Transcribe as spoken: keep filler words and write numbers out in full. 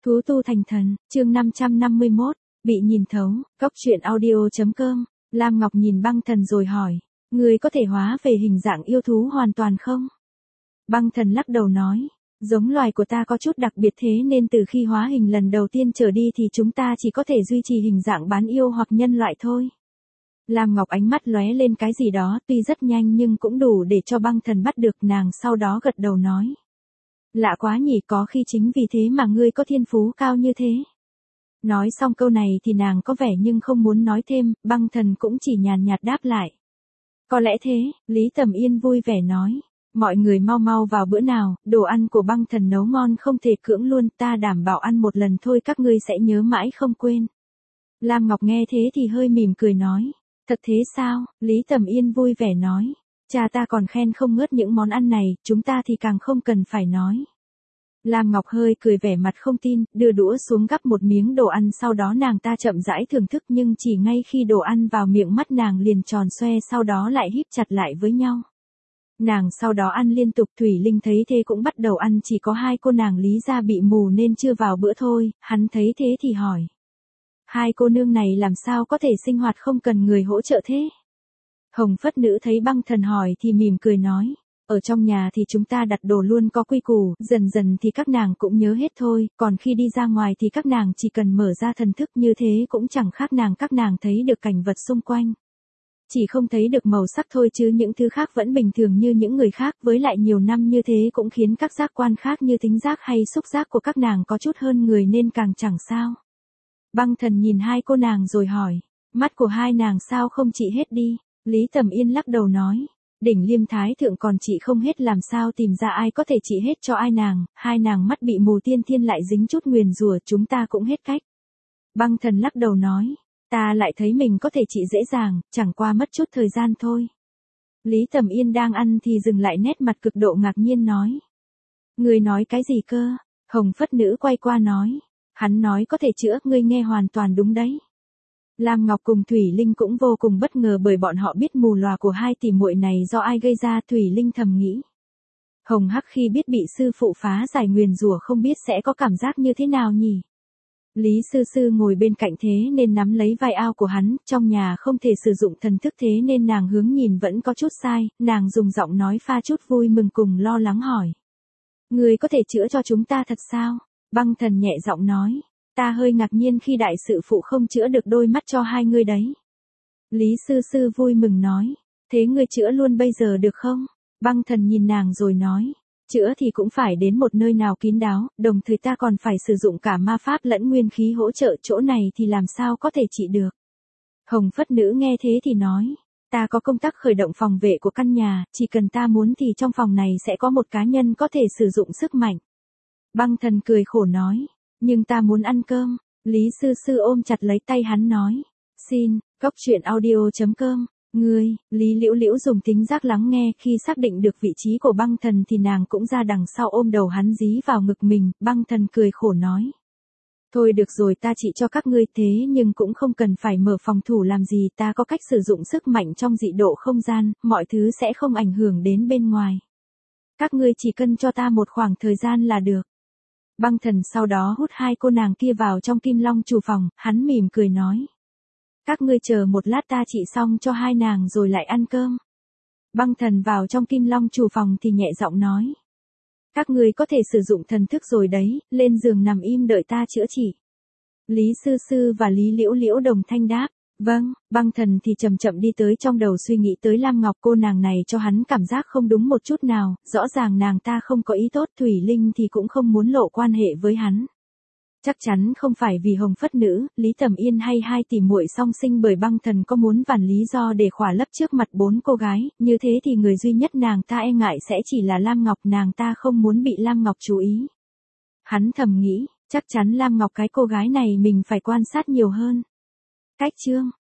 Thú tu thành thần, chương năm trăm năm mươi mốt, bị nhìn thấu, cốc truyện audio.com, Lam Ngọc nhìn băng thần rồi hỏi, người có thể hóa về hình dạng yêu thú hoàn toàn không? Băng thần lắc đầu nói, giống loài của ta có chút đặc biệt thế nên từ khi hóa hình lần đầu tiên trở đi thì chúng ta chỉ có thể duy trì hình dạng bán yêu hoặc nhân loại thôi. Lam Ngọc ánh mắt lóe lên cái gì đó tuy rất nhanh nhưng cũng đủ để cho băng thần bắt được nàng, sau đó gật đầu nói. Lạ quá nhỉ, có khi chính vì thế mà ngươi có thiên phú cao như thế. Nói xong câu này thì nàng có vẻ nhưng không muốn nói thêm, băng thần cũng chỉ nhàn nhạt đáp lại. Có lẽ thế, Lý Tầm Yên vui vẻ nói. Mọi người mau mau vào bữa nào, đồ ăn của băng thần nấu ngon không thể cưỡng luôn, ta đảm bảo ăn một lần thôi các ngươi sẽ nhớ mãi không quên. Lam Ngọc nghe thế thì hơi mỉm cười nói. Thật thế sao? Lý Tầm Yên vui vẻ nói. Cha ta còn khen không ngớt những món ăn này, chúng ta thì càng không cần phải nói. Lam Ngọc hơi cười vẻ mặt không tin, đưa đũa xuống gắp một miếng đồ ăn, sau đó nàng ta chậm rãi thưởng thức, nhưng chỉ ngay khi đồ ăn vào miệng mắt nàng liền tròn xoe, sau đó lại híp chặt lại với nhau. Nàng sau đó ăn liên tục. Thủy Linh thấy thế cũng bắt đầu ăn, chỉ có hai cô nàng Lý gia bị mù nên chưa vào bữa thôi, hắn thấy thế thì hỏi. Hai cô nương này làm sao có thể sinh hoạt không cần người hỗ trợ thế? Hồng Phất Nữ thấy băng thần hỏi thì mỉm cười nói. Ở trong nhà thì chúng ta đặt đồ luôn có quy củ, dần dần thì các nàng cũng nhớ hết thôi, còn khi đi ra ngoài thì các nàng chỉ cần mở ra thần thức, như thế cũng chẳng khác nàng các nàng thấy được cảnh vật xung quanh. Chỉ không thấy được màu sắc thôi chứ những thứ khác vẫn bình thường như những người khác, với lại nhiều năm như thế cũng khiến các giác quan khác như thính giác hay xúc giác của các nàng có chút hơn người nên càng chẳng sao. Băng thần nhìn hai cô nàng rồi hỏi, mắt của hai nàng sao không trị hết đi? Lý Tầm Yên lắc đầu nói, đỉnh Liêm Thái Thượng còn trị không hết, làm sao tìm ra ai có thể trị hết cho ai nàng, hai nàng mắt bị mù tiên thiên lại dính chút nguyền rủa, chúng ta cũng hết cách. Băng thần lắc đầu nói, ta lại thấy mình có thể trị dễ dàng, chẳng qua mất chút thời gian thôi. Lý Tầm Yên đang ăn thì dừng lại, nét mặt cực độ ngạc nhiên nói. Người nói cái gì cơ? Hồng Phất Nữ quay qua nói. Hắn nói có thể chữa, ngươi nghe hoàn toàn đúng đấy. Lam Ngọc cùng Thủy Linh cũng vô cùng bất ngờ bởi bọn họ biết mù lòa của hai tỷ muội này do ai gây ra. Thủy Linh thầm nghĩ. Hồng Hắc khi biết bị sư phụ phá giải nguyền rủa không biết sẽ có cảm giác như thế nào nhỉ? Lý Sư Sư ngồi bên cạnh thế nên nắm lấy vai áo của hắn, trong nhà không thể sử dụng thần thức thế nên nàng hướng nhìn vẫn có chút sai, nàng dùng giọng nói pha chút vui mừng cùng lo lắng hỏi. Người có thể chữa cho chúng ta thật sao? Băng thần nhẹ giọng nói, ta hơi ngạc nhiên khi đại sự phụ không chữa được đôi mắt cho hai người đấy. Lý Sư Sư vui mừng nói, thế ngươi chữa luôn bây giờ được không? Băng thần nhìn nàng rồi nói, chữa thì cũng phải đến một nơi nào kín đáo, đồng thời ta còn phải sử dụng cả ma pháp lẫn nguyên khí hỗ trợ, chỗ này thì làm sao có thể trị được. Hồng Phất Nữ nghe thế thì nói, ta có công tắc khởi động phòng vệ của căn nhà, chỉ cần ta muốn thì trong phòng này sẽ có một cá nhân có thể sử dụng sức mạnh. Băng thần cười khổ nói, nhưng ta muốn ăn cơm. Lý Sư Sư ôm chặt lấy tay hắn nói, xin, cốc truyện audio.com, ngươi. Lý Liễu Liễu dùng tính giác lắng nghe, khi xác định được vị trí của băng thần thì nàng cũng ra đằng sau ôm đầu hắn dí vào ngực mình. Băng thần cười khổ nói, thôi được rồi, ta trị cho các ngươi, thế nhưng cũng không cần phải mở phòng thủ làm gì, ta có cách sử dụng sức mạnh trong dị độ không gian, mọi thứ sẽ không ảnh hưởng đến bên ngoài. Các ngươi chỉ cần cho ta một khoảng thời gian là được. Băng thần sau đó hút hai cô nàng kia vào trong Kim Long chủ phòng, hắn mỉm cười nói. Các ngươi chờ một lát, ta trị xong cho hai nàng rồi lại ăn cơm. Băng thần vào trong Kim Long chủ phòng thì nhẹ giọng nói. Các ngươi có thể sử dụng thần thức rồi đấy, lên giường nằm im đợi ta chữa trị. Lý Sư Sư và Lý Liễu Liễu đồng thanh đáp. Vâng. Băng thần thì chậm chậm đi tới, trong đầu suy nghĩ tới Lam Ngọc, cô nàng này cho hắn cảm giác không đúng một chút nào, rõ ràng nàng ta không có ý tốt. Thủy Linh thì cũng không muốn lộ quan hệ với hắn. Chắc chắn không phải vì Hồng Phất Nữ, Lý Tầm Yên hay hai tỷ muội song sinh, bởi băng thần có muốn vàn lý do để khỏa lấp trước mặt bốn cô gái, như thế thì người duy nhất nàng ta e ngại sẽ chỉ là Lam Ngọc, nàng ta không muốn bị Lam Ngọc chú ý. Hắn thầm nghĩ, chắc chắn Lam Ngọc cái cô gái này mình phải quan sát nhiều hơn. Cách chương